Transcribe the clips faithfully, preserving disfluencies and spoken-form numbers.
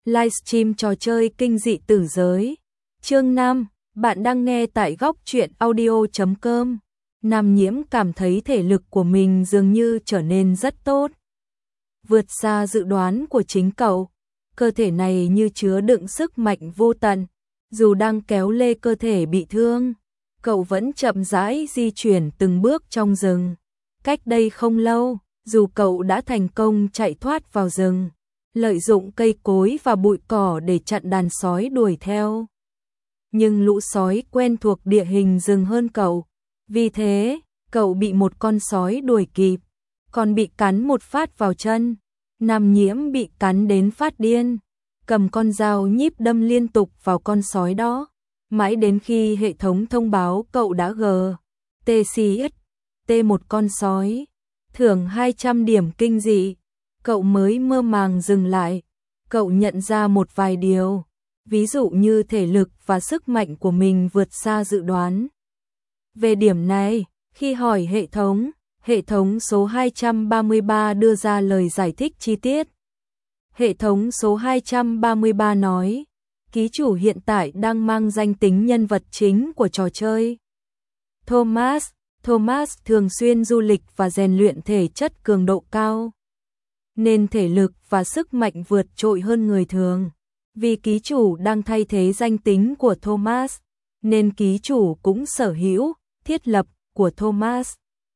Livestream trò chơi kinh dị tử giới. Chương năm, bạn đang nghe tại góc truyện audio chấm com. Nam Nhiễm cảm thấy thể lực của mình dường như trở nên rất tốt. Vượt xa dự đoán của chính cậu. Cơ thể này như chứa đựng sức mạnh vô tận. Dù đang kéo lê cơ thể bị thương, cậu vẫn chậm rãi di chuyển từng bước trong rừng. Cách đây không lâu, dù cậu đã thành công chạy thoát vào rừng, lợi dụng cây cối và bụi cỏ để chặn đàn sói đuổi theo. Nhưng lũ sói quen thuộc địa hình rừng hơn cậu. Vì thế, cậu bị một con sói đuổi kịp, còn bị cắn một phát vào chân. Nam Nhiễm bị cắn đến phát điên, cầm con dao nhíp đâm liên tục vào con sói đó, mãi đến khi hệ thống thông báo cậu đã gờ tê xê tê một con sói, thưởng hai trăm điểm kinh dị, cậu mới mơ màng dừng lại. Cậu nhận ra một vài điều, ví dụ như thể lực và sức mạnh của mình vượt xa dự đoán. Về điểm này, khi hỏi hệ thống, hệ thống số hai trăm ba mươi ba đưa ra lời giải thích chi tiết. Hệ thống số hai trăm ba mươi ba nói, ký chủ hiện tại đang mang danh tính nhân vật chính của trò chơi. Thomas, Thomas thường xuyên du lịch và rèn luyện thể chất cường độ cao, nên thể lực và sức mạnh vượt trội hơn người thường. Vì ký chủ đang thay thế danh tính của Thomas, nên ký chủ cũng sở hữu thiết lập của Thomas.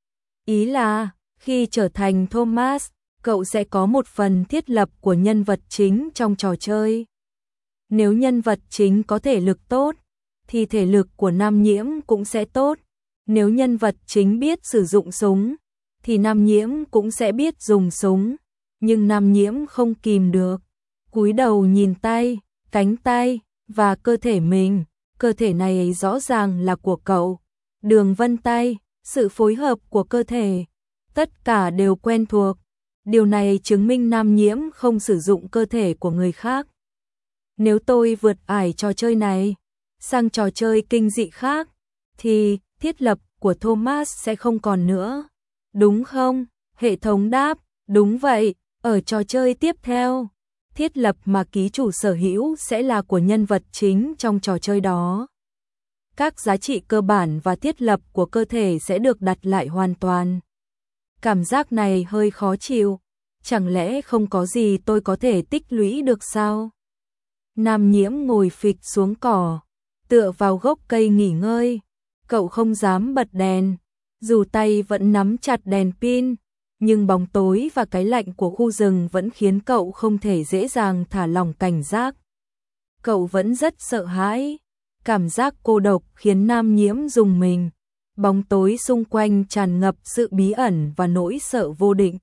Ý là, khi trở thành Thomas, cậu sẽ có một phần thiết lập của nhân vật chính trong trò chơi. Nếu nhân vật chính có thể lực tốt, thì thể lực của Nam Nhiễm cũng sẽ tốt. Nếu nhân vật chính biết sử dụng súng, thì Nam Nhiễm cũng sẽ biết dùng súng. Nhưng Nam Nhiễm không kìm được, cúi đầu nhìn tay, cánh tay và cơ thể mình. Cơ thể này rõ ràng là của cậu. Đường vân tay, sự phối hợp của cơ thể, tất cả đều quen thuộc. Điều này chứng minh Nam Nhiễm không sử dụng cơ thể của người khác. Nếu tôi vượt ải trò chơi này sang trò chơi kinh dị khác, thì thiết lập của Thomas sẽ không còn nữa. Đúng không? Hệ thống đáp, đúng vậy. Ở trò chơi tiếp theo, thiết lập mà ký chủ sở hữu sẽ là của nhân vật chính trong trò chơi đó. Các giá trị cơ bản và thiết lập của cơ thể sẽ được đặt lại hoàn toàn. Cảm giác này hơi khó chịu. Chẳng lẽ không có gì tôi có thể tích lũy được sao? Nam Nhiễm ngồi phịch xuống cỏ, tựa vào gốc cây nghỉ ngơi. Cậu không dám bật đèn, dù tay vẫn nắm chặt đèn pin, nhưng bóng tối và cái lạnh của khu rừng vẫn khiến cậu không thể dễ dàng thả lỏng cảnh giác. Cậu vẫn rất sợ hãi. Cảm giác cô độc khiến Nam Nhiễm rùng mình. Bóng tối xung quanh tràn ngập sự bí ẩn và nỗi sợ vô định.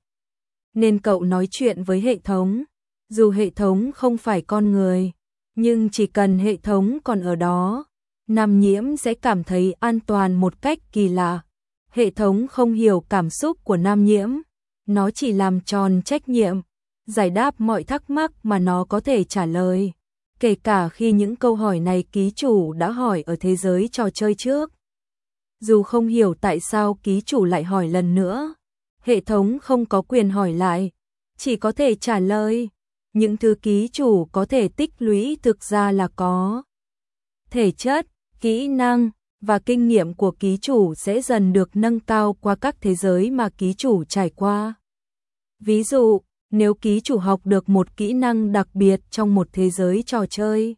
Nên cậu nói chuyện với hệ thống. Dù hệ thống không phải con người, nhưng chỉ cần hệ thống còn ở đó, Nam Nhiễm sẽ cảm thấy an toàn một cách kỳ lạ. Hệ thống không hiểu cảm xúc của Nam Nhiễm. Nó chỉ làm tròn trách nhiệm, giải đáp mọi thắc mắc mà nó có thể trả lời. Kể cả khi những câu hỏi này ký chủ đã hỏi ở thế giới trò chơi trước. Dù không hiểu tại sao ký chủ lại hỏi lần nữa, hệ thống không có quyền hỏi lại, chỉ có thể trả lời. Những thứ ký chủ có thể tích lũy thực ra là có thể chất, kỹ năng và kinh nghiệm của ký chủ sẽ dần được nâng cao qua các thế giới mà ký chủ trải qua. Ví dụ, nếu ký chủ học được một kỹ năng đặc biệt trong một thế giới trò chơi,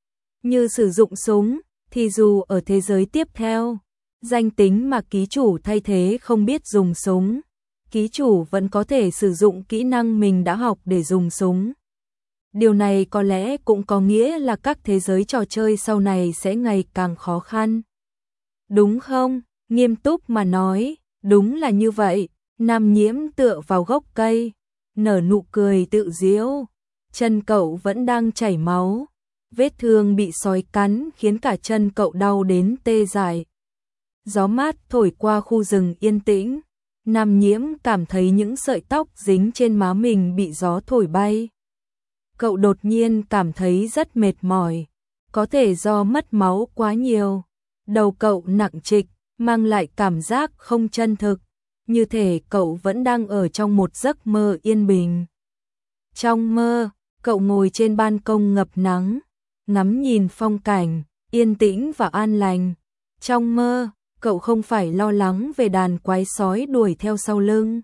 như sử dụng súng, thì dù ở thế giới tiếp theo, danh tính mà ký chủ thay thế không biết dùng súng, ký chủ vẫn có thể sử dụng kỹ năng mình đã học để dùng súng. Điều này có lẽ cũng có nghĩa là các thế giới trò chơi sau này sẽ ngày càng khó khăn. Đúng không? Nghiêm túc mà nói, đúng là như vậy. Nam Nhiễm tựa vào gốc cây, nở nụ cười tự giễu. Chân cậu vẫn đang chảy máu. Vết thương bị sói cắn khiến cả chân cậu đau đến tê dại. Gió mát thổi qua khu rừng yên tĩnh. Nam Nhiễm cảm thấy những sợi tóc dính trên má mình bị gió thổi bay. Cậu đột nhiên cảm thấy rất mệt mỏi. Có thể do mất máu quá nhiều. Đầu cậu nặng trịch, mang lại cảm giác không chân thực. Như thể cậu vẫn đang ở trong một giấc mơ yên bình. Trong mơ, Cậu ngồi trên ban công ngập nắng, ngắm nhìn phong cảnh, yên tĩnh và an lành. Trong mơ, cậu không phải lo lắng về đàn quái sói đuổi theo sau lưng.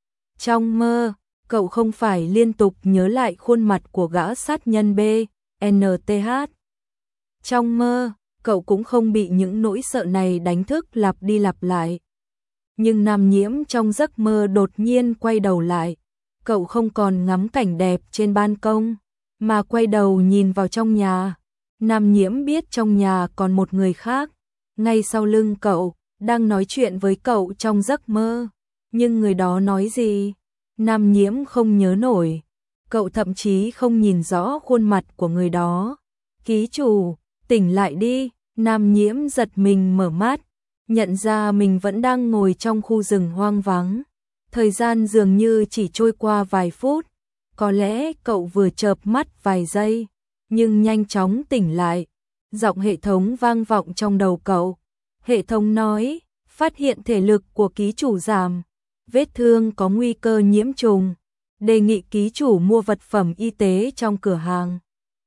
Trong mơ, cậu không phải liên tục nhớ lại khuôn mặt của gã sát nhân B, en tê hát. Trong mơ, cậu cũng không bị những nỗi sợ này đánh thức lặp đi lặp lại. Nhưng Nam Nhiễm trong giấc mơ đột nhiên quay đầu lại. Cậu không còn ngắm cảnh đẹp trên ban công, mà quay đầu nhìn vào trong nhà. Nam Nhiễm biết trong nhà còn một người khác, ngay sau lưng cậu, đang nói chuyện với cậu trong giấc mơ. Nhưng người đó nói gì? Nam Nhiễm không nhớ nổi. Cậu thậm chí không nhìn rõ khuôn mặt của người đó. Ký chủ, tỉnh lại đi. Nam Nhiễm giật mình mở mắt, nhận ra mình vẫn đang ngồi trong khu rừng hoang vắng. Thời gian dường như chỉ trôi qua vài phút. Có lẽ cậu vừa chợp mắt vài giây, nhưng nhanh chóng tỉnh lại. Giọng hệ thống vang vọng trong đầu cậu. Hệ thống nói, phát hiện thể lực của ký chủ giảm, vết thương có nguy cơ nhiễm trùng, đề nghị ký chủ mua vật phẩm y tế trong cửa hàng.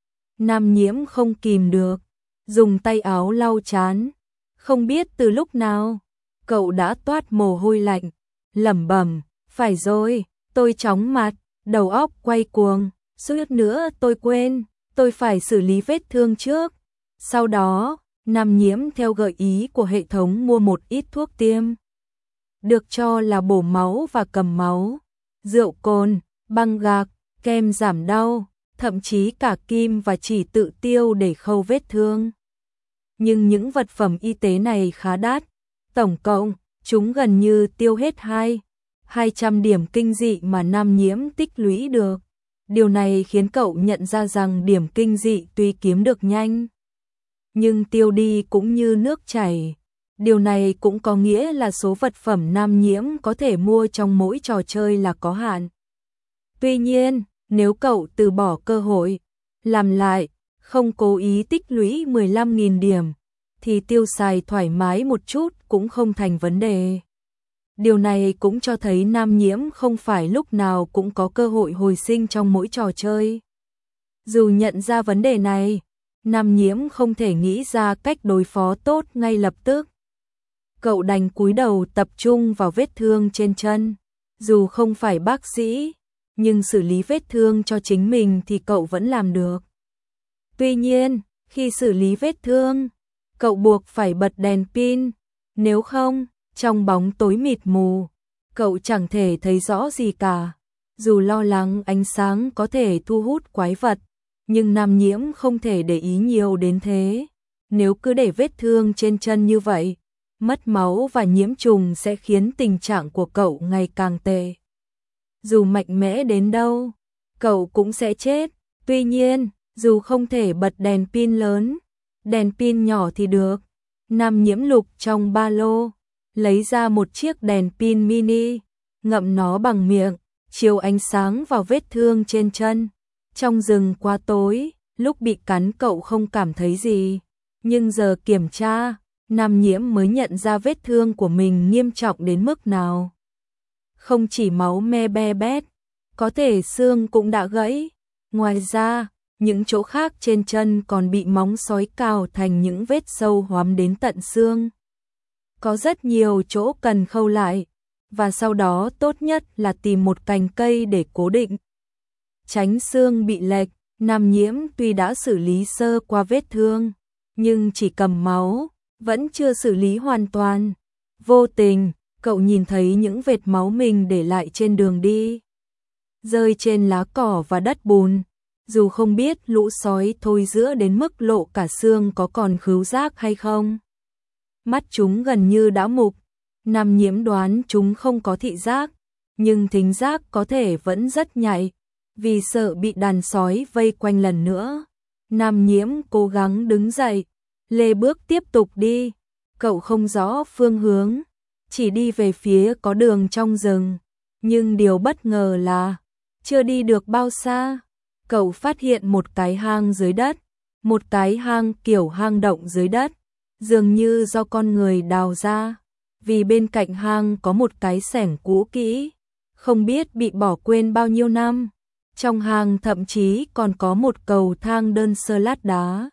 Nam Nhiễm không kìm được, dùng tay áo lau trán. Không biết từ lúc nào, cậu đã toát mồ hôi lạnh, lẩm bẩm, phải rồi, tôi chóng mặt, đầu óc quay cuồng, suýt nữa tôi quên, tôi phải xử lý vết thương trước. Sau đó, Nam Nhiễm theo gợi ý của hệ thống mua một ít thuốc tiêm, được cho là bổ máu và cầm máu, rượu cồn, băng gạc, kem giảm đau, thậm chí cả kim và chỉ tự tiêu để khâu vết thương. Nhưng những vật phẩm y tế này khá đắt, tổng cộng, chúng gần như tiêu hết hai, hai trăm điểm kinh dị mà Nam Nhiễm tích lũy được. Điều này khiến cậu nhận ra rằng điểm kinh dị tuy kiếm được nhanh, nhưng tiêu đi cũng như nước chảy. Điều này cũng có nghĩa là số vật phẩm Nam Nhiễm có thể mua trong mỗi trò chơi là có hạn. Tuy nhiên, nếu cậu từ bỏ cơ hội, làm lại, không cố ý tích lũy mười lăm nghìn điểm, thì tiêu xài thoải mái một chút cũng không thành vấn đề. Điều này cũng cho thấy Nam Nhiễm không phải lúc nào cũng có cơ hội hồi sinh trong mỗi trò chơi. Dù nhận ra vấn đề này, Nam Nhiễm không thể nghĩ ra cách đối phó tốt ngay lập tức. Cậu đành cúi đầu tập trung vào vết thương trên chân. Dù không phải bác sĩ, nhưng xử lý vết thương cho chính mình thì cậu vẫn làm được. Tuy nhiên, khi xử lý vết thương, cậu buộc phải bật đèn pin, nếu không, trong bóng tối mịt mù, cậu chẳng thể thấy rõ gì cả. Dù lo lắng ánh sáng có thể thu hút quái vật, nhưng Nam Nhiễm không thể để ý nhiều đến thế. Nếu cứ để vết thương trên chân như vậy, mất máu và nhiễm trùng sẽ khiến tình trạng của cậu ngày càng tệ. Dù mạnh mẽ đến đâu, cậu cũng sẽ chết. Tuy nhiên, dù không thể bật đèn pin lớn, đèn pin nhỏ thì được. Nam Nhiễm lục trong ba lô, lấy ra một chiếc đèn pin mini, ngậm nó bằng miệng, chiếu ánh sáng vào vết thương trên chân. Trong rừng quá tối, lúc bị cắn cậu không cảm thấy gì, nhưng giờ kiểm tra, Nam Nhiễm mới nhận ra vết thương của mình nghiêm trọng đến mức nào. Không chỉ máu me be bét, có thể xương cũng đã gãy. Ngoài ra, những chỗ khác trên chân còn bị móng sói cào thành những vết sâu hoắm đến tận xương. Có rất nhiều chỗ cần khâu lại, và sau đó tốt nhất là tìm một cành cây để cố định. Tránh xương bị lệch, Nam Nhiễm tuy đã xử lý sơ qua vết thương, nhưng chỉ cầm máu, vẫn chưa xử lý hoàn toàn. Vô tình, cậu nhìn thấy những vệt máu mình để lại trên đường đi, rơi trên lá cỏ và đất bùn. Dù không biết lũ sói thối rữa đến mức lộ cả xương có còn khứu giác hay không. Mắt chúng gần như đã mục, Nam Nhiễm đoán chúng không có thị giác, nhưng thính giác có thể vẫn rất nhạy. Vì sợ bị đàn sói vây quanh lần nữa, Nam Nhiễm cố gắng đứng dậy, lê bước tiếp tục đi. Cậu không rõ phương hướng, chỉ đi về phía có đường trong rừng. Nhưng điều bất ngờ là, chưa đi được bao xa, cậu phát hiện một cái hang dưới đất, một cái hang kiểu hang động dưới đất, dường như do con người đào ra, vì bên cạnh hang có một cái xẻng cũ kỹ, không biết bị bỏ quên bao nhiêu năm. Trong hang thậm chí còn có một cầu thang đơn sơ lát đá.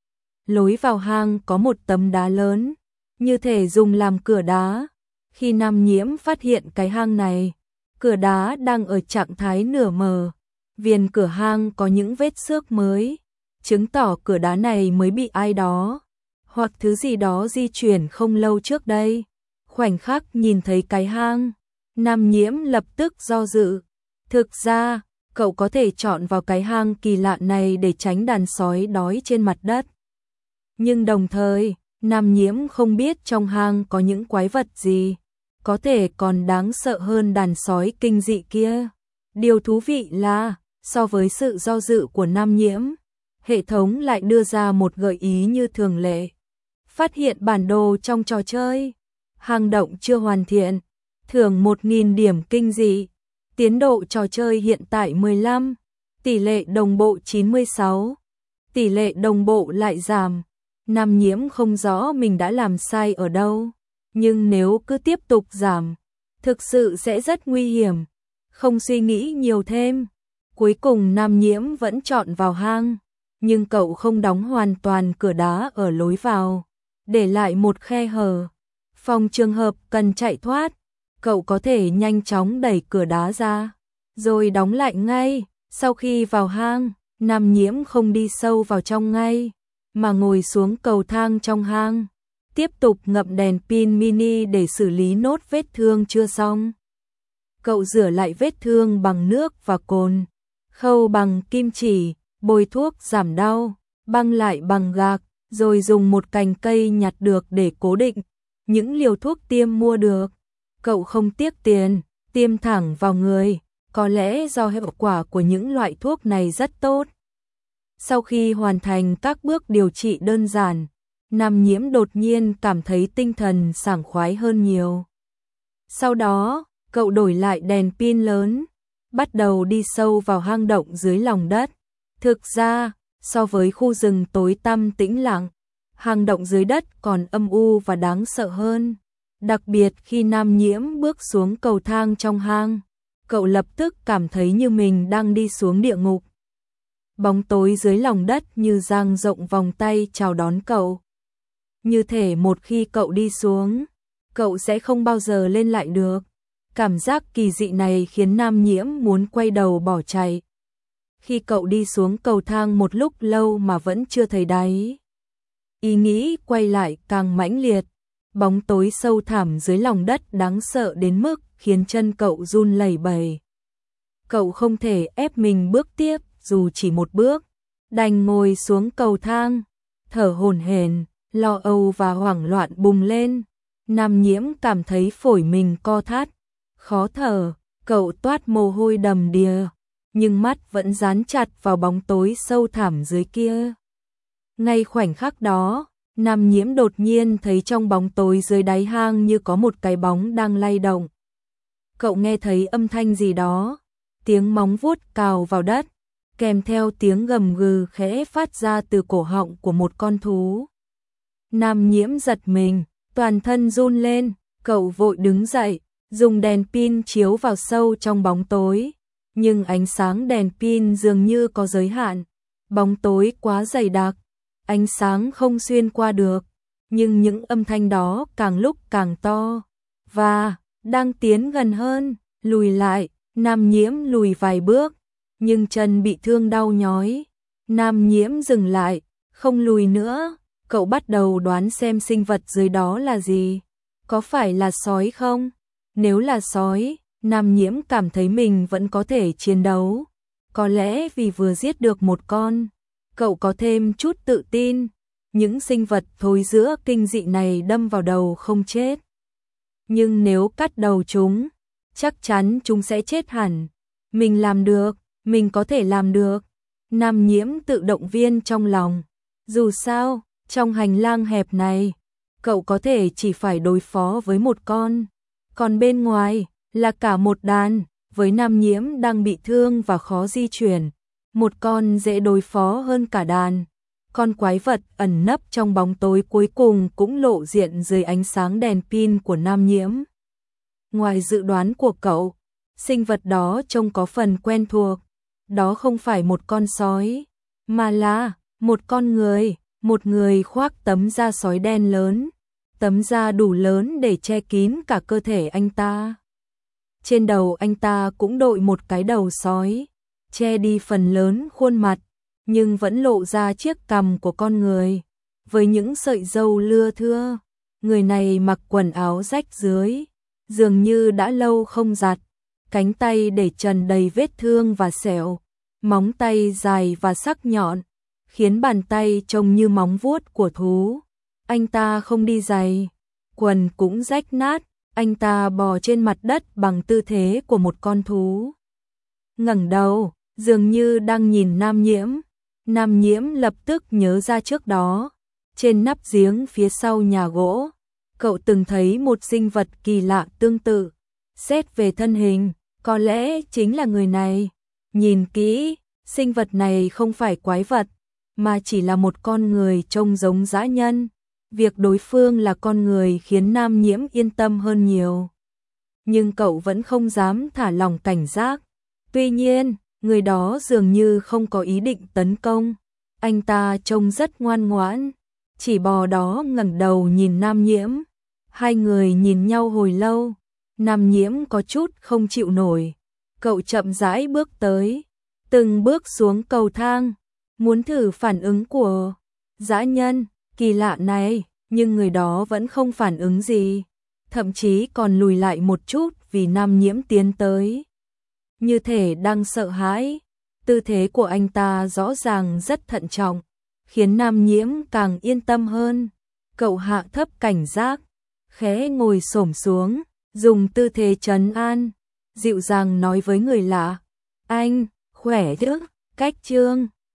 Lối vào hang có một tấm đá lớn, như thể dùng làm cửa đá. Khi Nam Nhiễm phát hiện cái hang này, cửa đá đang ở trạng thái nửa mờ. Viền cửa hang có những vết xước mới, chứng tỏ cửa đá này mới bị ai đó hoặc thứ gì đó di chuyển không lâu trước đây. Khoảnh khắc nhìn thấy cái hang, Nam Nhiễm lập tức do dự. Thực ra, cậu có thể chọn vào cái hang kỳ lạ này để tránh đàn sói đói trên mặt đất. Nhưng đồng thời, Nam Nhiễm không biết trong hang có những quái vật gì, có thể còn đáng sợ hơn đàn sói kinh dị kia. Điều thú vị là, so với sự do dự của Nam Nhiễm, hệ thống lại đưa ra một gợi ý như thường lệ. Phát hiện bản đồ trong trò chơi, hang động chưa hoàn thiện, thưởng một nghìn điểm kinh dị. Tiến độ trò chơi hiện tại mười lăm, tỷ lệ đồng bộ chín mươi sáu, tỷ lệ đồng bộ lại giảm. Nam Nhiễm không rõ mình đã làm sai ở đâu, nhưng nếu cứ tiếp tục giảm, thực sự sẽ rất nguy hiểm. Không suy nghĩ nhiều thêm, cuối cùng Nam Nhiễm vẫn chọn vào hang, nhưng cậu không đóng hoàn toàn cửa đá ở lối vào, để lại một khe hở. Phòng trường hợp cần chạy thoát, cậu có thể nhanh chóng đẩy cửa đá ra, rồi đóng lại ngay. Sau khi vào hang, Nam Nhiễm không đi sâu vào trong ngay, mà ngồi xuống cầu thang trong hang, tiếp tục ngậm đèn pin mini để xử lý nốt vết thương chưa xong. Cậu rửa lại vết thương bằng nước và cồn, khâu bằng kim chỉ, bôi thuốc giảm đau, băng lại bằng gạc, rồi dùng một cành cây nhặt được để cố định những liều thuốc tiêm mua được. Cậu không tiếc tiền, tiêm thẳng vào người, có lẽ do hiệu quả của những loại thuốc này rất tốt. Sau khi hoàn thành các bước điều trị đơn giản, Nam Nhiễm đột nhiên cảm thấy tinh thần sảng khoái hơn nhiều. Sau đó, cậu đổi lại đèn pin lớn, bắt đầu đi sâu vào hang động dưới lòng đất. Thực ra, so với khu rừng tối tăm tĩnh lặng, hang động dưới đất còn âm u và đáng sợ hơn. Đặc biệt khi Nam Nhiễm bước xuống cầu thang trong hang, cậu lập tức cảm thấy như mình đang đi xuống địa ngục. Bóng tối dưới lòng đất như dang rộng vòng tay chào đón cậu. Như thể một khi cậu đi xuống, cậu sẽ không bao giờ lên lại được. Cảm giác kỳ dị này khiến Nam Nhiễm muốn quay đầu bỏ chạy. Khi cậu đi xuống cầu thang một lúc lâu mà vẫn chưa thấy đáy, ý nghĩ quay lại càng mãnh liệt. Bóng tối sâu thẳm dưới lòng đất đáng sợ đến mức khiến chân cậu run lẩy bẩy. Cậu không thể ép mình bước tiếp dù chỉ một bước, đành ngồi xuống cầu thang, thở hổn hển, lo âu và hoảng loạn bùng lên. Nam Nhiễm cảm thấy phổi mình co thắt, khó thở, cậu toát mồ hôi đầm đìa, nhưng mắt vẫn dán chặt vào bóng tối sâu thẳm dưới kia. Ngay khoảnh khắc đó, Nam Nhiễm đột nhiên thấy trong bóng tối dưới đáy hang như có một cái bóng đang lay động. Cậu nghe thấy âm thanh gì đó, tiếng móng vuốt cào vào đất, kèm theo tiếng gầm gừ khẽ phát ra từ cổ họng của một con thú. Nam Nhiễm giật mình, toàn thân run lên, cậu vội đứng dậy, dùng đèn pin chiếu vào sâu trong bóng tối. Nhưng ánh sáng đèn pin dường như có giới hạn, bóng tối quá dày đặc, ánh sáng không xuyên qua được. Nhưng những âm thanh đó càng lúc càng to, và đang tiến gần hơn. Lùi lại, Nam Nhiễm lùi vài bước, nhưng chân bị thương đau nhói. Nam Nhiễm dừng lại, không lùi nữa. Cậu bắt đầu đoán xem sinh vật dưới đó là gì. Có phải là sói không? Nếu là sói, Nam Nhiễm cảm thấy mình vẫn có thể chiến đấu. Có lẽ vì vừa giết được một con, cậu có thêm chút tự tin. Những sinh vật thối rữa kinh dị này đâm vào đầu không chết. Nhưng nếu cắt đầu chúng, chắc chắn chúng sẽ chết hẳn. Mình làm được, mình có thể làm được. Nam Nhiễm tự động viên trong lòng. Dù sao, trong hành lang hẹp này, cậu có thể chỉ phải đối phó với một con. Còn bên ngoài là cả một đàn. Với Nam Nhiễm đang bị thương và khó di chuyển, một con dễ đối phó hơn cả đàn. Con quái vật ẩn nấp trong bóng tối cuối cùng cũng lộ diện dưới ánh sáng đèn pin của Nam Nhiễm. Ngoài dự đoán của cậu, sinh vật đó trông có phần quen thuộc. đó không phải một con sói, mà là một con người, một người khoác tấm da sói đen lớn, tấm da đủ lớn để che kín cả cơ thể anh ta. Trên đầu anh ta cũng đội một cái đầu sói, che đi phần lớn khuôn mặt, nhưng vẫn lộ ra chiếc cằm của con người, với những sợi râu lưa thưa. Người này mặc quần áo rách rưới, dường như đã lâu không giặt, cánh tay để trần đầy vết thương và sẹo, móng tay dài và sắc nhọn, khiến bàn tay trông như móng vuốt của thú. Anh ta không đi giày, quần cũng rách nát, anh ta bò trên mặt đất bằng tư thế của một con thú. Ngẩng đầu, dường như đang nhìn Nam Nhiễm. Nam Nhiễm lập tức nhớ ra trước đó, trên nắp giếng phía sau nhà gỗ, cậu từng thấy một sinh vật kỳ lạ tương tự. Xét về thân hình, có lẽ chính là người này. Nhìn kỹ, sinh vật này không phải quái vật, mà chỉ là một con người trông giống dã nhân. Việc đối phương là con người khiến Nam Nhiễm yên tâm hơn nhiều. Nhưng cậu vẫn không dám thả lỏng cảnh giác. Tuy nhiên, người đó dường như không có ý định tấn công. Anh ta trông rất ngoan ngoãn, chỉ bò đó ngẩng đầu nhìn Nam Nhiễm. Hai người nhìn nhau hồi lâu, Nam Nhiễm có chút không chịu nổi. Cậu chậm rãi bước tới, từng bước xuống cầu thang, muốn thử phản ứng của dã nhân kỳ lạ này, nhưng người đó vẫn không phản ứng gì, thậm chí còn lùi lại một chút vì Nam Nhiễm tiến tới. Như thể đang sợ hãi, tư thế của anh ta rõ ràng rất thận trọng, khiến Nam Nhiễm càng yên tâm hơn. Cậu hạ thấp cảnh giác, khẽ ngồi xổm xuống, dùng tư thế trấn an, dịu dàng nói với người lạ: "Anh, khỏe chứ?" Cách chương